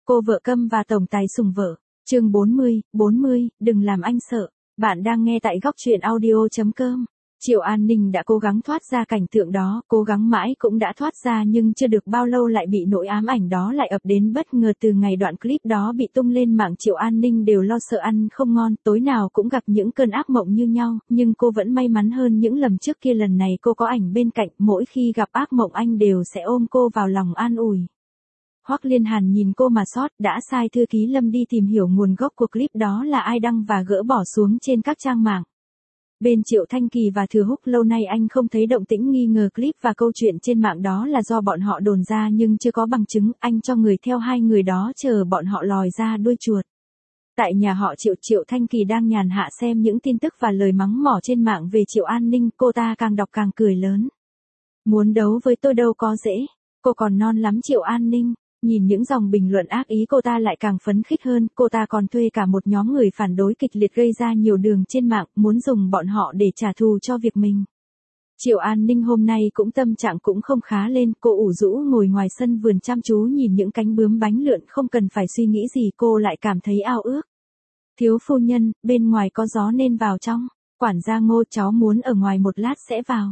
Cô vợ câm và tổng tài sủng vợ. Chương 40, đừng làm anh sợ. Bạn đang nghe tại góc truyện audio.com. Triệu An Ninh đã cố gắng thoát ra cảnh tượng đó, cố gắng mãi cũng đã thoát ra nhưng chưa được bao lâu lại bị nỗi ám ảnh đó lại ập đến bất ngờ. Từ ngày đoạn clip đó bị tung lên mạng, Triệu An Ninh đều lo sợ ăn không ngon, tối nào cũng gặp những cơn ác mộng như nhau, nhưng cô vẫn may mắn hơn những lần trước kia. Lần này cô có ảnh bên cạnh, mỗi khi gặp ác mộng anh đều sẽ ôm cô vào lòng an ủi. Hoắc Liên Hàn nhìn cô mà xót, đã sai thư ký Lâm đi tìm hiểu nguồn gốc của clip đó là ai đăng và gỡ bỏ xuống trên các trang mạng. Bên Triệu Thanh Kỳ và Thừa Húc lâu nay anh không thấy động tĩnh, nghi ngờ clip và câu chuyện trên mạng đó là do bọn họ đồn ra nhưng chưa có bằng chứng. Anh cho người theo hai người đó chờ bọn họ lòi ra đuôi chuột. Tại nhà họ Triệu, Triệu Thanh Kỳ đang nhàn hạ xem những tin tức và lời mắng mỏ trên mạng về Triệu An Ninh, cô ta càng đọc càng cười lớn. Muốn đấu với tôi đâu có dễ, cô còn non lắm Triệu An Ninh. Nhìn những dòng bình luận ác ý cô ta lại càng phấn khích hơn, cô ta còn thuê cả một nhóm người phản đối kịch liệt gây ra nhiều đường trên mạng, muốn dùng bọn họ để trả thù cho việc mình. Triệu An Ninh hôm nay cũng tâm trạng cũng không khá lên, cô ủ rũ ngồi ngoài sân vườn chăm chú nhìn những cánh bướm bánh lượn, không cần phải suy nghĩ gì cô lại cảm thấy ao ước. Thiếu phu nhân, bên ngoài có gió nên vào trong. Quản gia Ngô, cháu muốn ở ngoài một lát sẽ vào.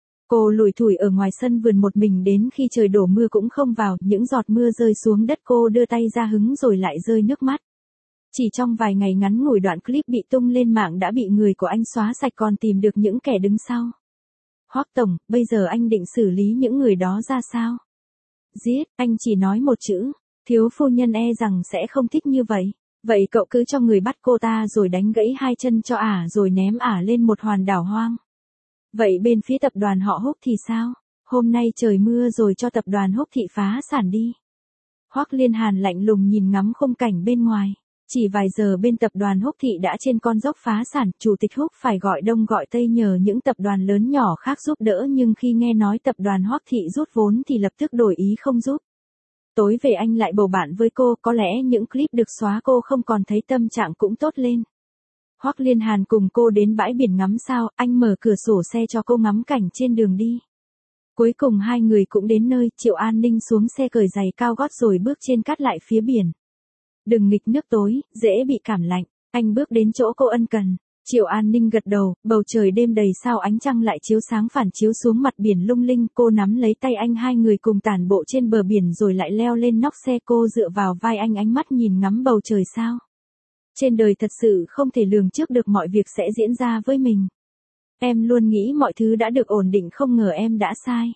Cô lủi thủi ở ngoài sân vườn một mình đến khi trời đổ mưa cũng không vào, những giọt mưa rơi xuống đất cô đưa tay ra hứng rồi lại rơi nước mắt. Chỉ trong vài ngày ngắn ngủi, đoạn clip bị tung lên mạng đã bị người của anh xóa sạch, còn tìm được những kẻ đứng sau. Hoắc tổng, bây giờ anh định xử lý những người đó ra sao? Giết, anh chỉ nói một chữ, thiếu phu nhân e rằng sẽ không thích như vậy. Vậy cậu cứ cho người bắt cô ta rồi đánh gãy hai chân cho ả rồi ném ả lên một hòn đảo hoang. Vậy bên phía tập đoàn họ Húc thì sao? Hôm nay trời mưa rồi, cho tập đoàn Húc thị phá sản đi. Hoắc Liên Hàn lạnh lùng nhìn ngắm khung cảnh bên ngoài. Chỉ vài giờ bên tập đoàn Húc thị đã trên con dốc phá sản, chủ tịch Húc phải gọi đông gọi tây nhờ những tập đoàn lớn nhỏ khác giúp đỡ, nhưng khi nghe nói tập đoàn Hoắc thị rút vốn thì lập tức đổi ý không giúp. Tối về anh lại bầu bạn với cô, có lẽ những clip được xóa cô không còn thấy tâm trạng cũng tốt lên. Hoắc Liên Hàn cùng cô đến bãi biển ngắm sao, anh mở cửa sổ xe cho cô ngắm cảnh trên đường đi. Cuối cùng hai người cũng đến nơi, Triệu An Ninh xuống xe cởi giày cao gót rồi bước trên cát lại phía biển. Đừng nghịch nước tối, dễ bị cảm lạnh, anh bước đến chỗ cô ân cần. Triệu An Ninh gật đầu, bầu trời đêm đầy sao, ánh trăng lại chiếu sáng phản chiếu xuống mặt biển lung linh. Cô nắm lấy tay anh, hai người cùng tản bộ trên bờ biển rồi lại leo lên nóc xe, cô dựa vào vai anh, ánh mắt nhìn ngắm bầu trời sao. Trên đời thật sự không thể lường trước được mọi việc sẽ diễn ra với mình. Em luôn nghĩ mọi thứ đã được ổn định, không ngờ em đã sai.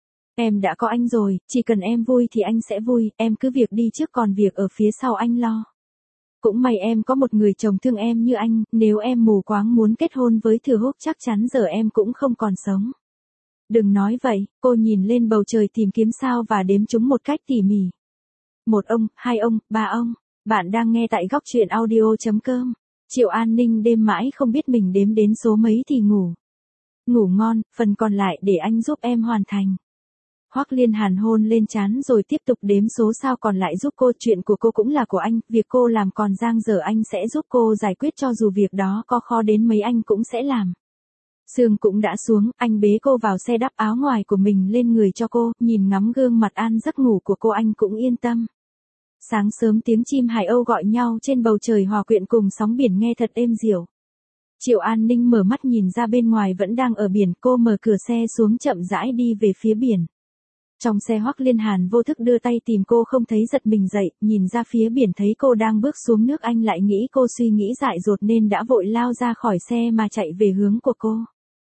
Em đã có anh rồi, chỉ cần em vui thì anh sẽ vui, em cứ việc đi trước còn việc ở phía sau anh lo. Cũng may em có một người chồng thương em như anh, nếu em mù quáng muốn kết hôn với Thừa Húc chắc chắn giờ em cũng không còn sống. Đừng nói vậy, cô nhìn lên bầu trời tìm kiếm sao và đếm chúng một cách tỉ mỉ. Một ông, hai ông, ba ông. Bạn đang nghe tại góc truyện audio.com. Triệu An Ninh đêm mãi không biết mình đếm đến số mấy thì ngủ. Ngủ ngon, phần còn lại để anh giúp em hoàn thành. Hoắc Liên Hàn hôn lên trán rồi tiếp tục đếm số sao còn lại giúp cô. Chuyện của cô cũng là của anh, việc cô làm còn dang dở anh sẽ giúp cô giải quyết, cho dù việc đó có khó đến mấy anh cũng sẽ làm. Sương cũng đã xuống, anh bế cô vào xe, đắp áo ngoài của mình lên người cho cô, nhìn ngắm gương mặt an giấc ngủ của cô anh cũng yên tâm. Sáng sớm tiếng chim hải âu gọi nhau trên bầu trời hòa quyện cùng sóng biển nghe thật êm dịu. Triệu An Ninh mở mắt nhìn ra bên ngoài vẫn đang ở biển, cô mở cửa xe xuống chậm rãi đi về phía biển. Trong xe Hoắc Liên Hàn vô thức đưa tay tìm cô, không thấy giật mình dậy, nhìn ra phía biển thấy cô đang bước xuống nước, anh lại nghĩ cô suy nghĩ dại dột nên đã vội lao ra khỏi xe mà chạy về hướng của cô.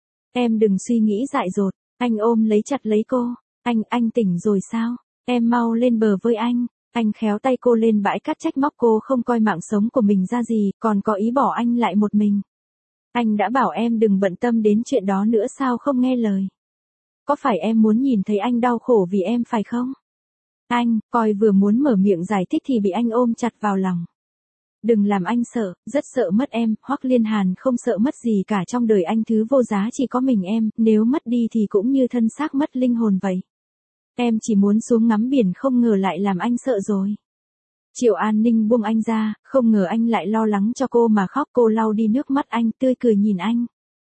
Em đừng suy nghĩ dại dột, anh ôm lấy chặt lấy cô. Anh tỉnh rồi sao? Em mau lên bờ với anh. Anh khéo tay cô lên bãi cát trách móc cô không coi mạng sống của mình ra gì, còn có ý bỏ anh lại một mình. Anh đã bảo em đừng bận tâm đến chuyện đó nữa sao không nghe lời. Có phải em muốn nhìn thấy anh đau khổ vì em phải không? Anh, coi vừa muốn mở miệng giải thích thì bị anh ôm chặt vào lòng. Đừng làm anh sợ, rất sợ mất em. Hoắc Liên Hàn không sợ mất gì cả, trong đời anh thứ vô giá chỉ có mình em, nếu mất đi thì cũng như thân xác mất linh hồn vậy. Em chỉ muốn xuống ngắm biển, không ngờ lại làm anh sợ rồi. Triệu An Ninh buông anh ra, không ngờ anh lại lo lắng cho cô mà khóc. Cô lau đi nước mắt anh, tươi cười nhìn anh.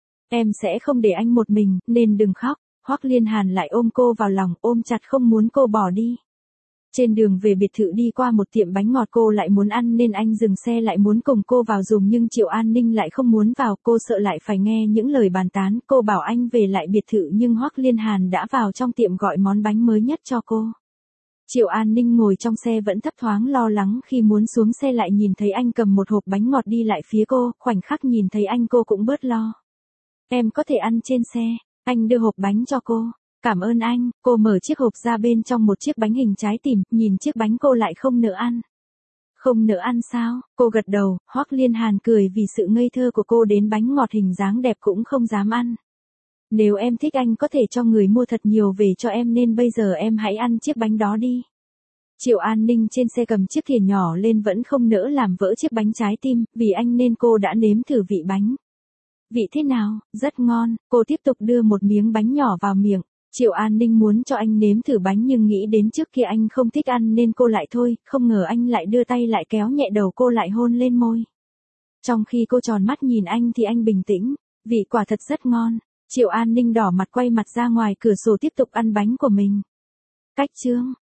Em sẽ không để anh một mình, nên đừng khóc. Hoắc Liên Hàn lại ôm cô vào lòng, ôm chặt không muốn cô bỏ đi. Trên đường về biệt thự đi qua một tiệm bánh ngọt cô lại muốn ăn nên anh dừng xe lại muốn cùng cô vào dùng nhưng Triệu An Ninh lại không muốn vào, cô sợ lại phải nghe những lời bàn tán, cô bảo anh về lại biệt thự nhưng Hoắc Liên Hàn đã vào trong tiệm gọi món bánh mới nhất cho cô. Triệu An Ninh ngồi trong xe vẫn thấp thoáng lo lắng khi muốn xuống xe lại nhìn thấy anh cầm một hộp bánh ngọt đi lại phía cô, khoảnh khắc nhìn thấy anh cô cũng bớt lo. Em có thể ăn trên xe, anh đưa hộp bánh cho cô. Cảm ơn anh, cô mở chiếc hộp ra bên trong một chiếc bánh hình trái tim, nhìn chiếc bánh cô lại không nỡ ăn. Không nỡ ăn sao? Cô gật đầu, Hoắc Liên Hàn cười vì sự ngây thơ của cô đến bánh ngọt hình dáng đẹp cũng không dám ăn. Nếu em thích anh có thể cho người mua thật nhiều về cho em nên bây giờ em hãy ăn chiếc bánh đó đi. Triệu An Ninh trên xe cầm chiếc thìa nhỏ lên vẫn không nỡ làm vỡ chiếc bánh trái tim, vì anh nên cô đã nếm thử vị bánh. Vị thế nào? Rất ngon, cô tiếp tục đưa một miếng bánh nhỏ vào miệng. Triệu An Ninh muốn cho anh nếm thử bánh nhưng nghĩ đến trước kia anh không thích ăn nên cô lại thôi, không ngờ anh lại đưa tay lại kéo nhẹ đầu cô lại hôn lên môi. Trong khi cô tròn mắt nhìn anh thì anh bình tĩnh, vị quả thật rất ngon. Triệu An Ninh đỏ mặt quay mặt ra ngoài cửa sổ tiếp tục ăn bánh của mình. Cách chương